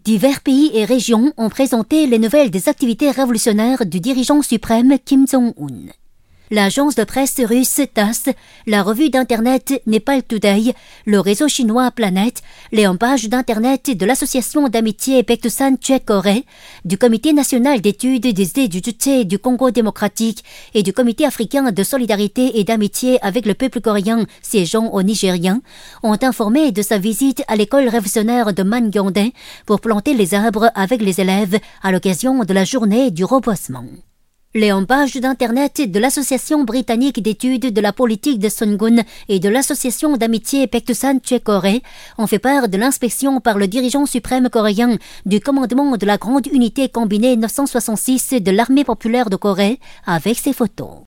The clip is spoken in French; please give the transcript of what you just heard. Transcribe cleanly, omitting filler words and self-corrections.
Divers pays et régions ont présenté les nouvelles des activités révolutionnaires du dirigeant suprême Kim Jong-un. L'agence de presse russe TASS, la revue d'internet Nepal Today, le réseau chinois Planet, les pages d'internet de l'association d'amitié Baekdusan Tchèque-Corée, du Comité national d'études des idées du Juche du Congo démocratique et du Comité africain de solidarité et d'amitié avec le peuple coréen siégeant au Nigérien, ont informé de sa visite à l'école révolutionnaire de Mangyongdae pour planter les arbres avec les élèves à l'occasion de la journée du reboisement. Les pages d'internet de l'Association britannique d'études de la politique de Sungun et de l'Association d'amitié Baekdusan Tchèque-Corée ont fait part de l'inspection par le dirigeant suprême coréen du commandement de la grande unité combinée 966 de l'armée populaire de Corée avec ses photos.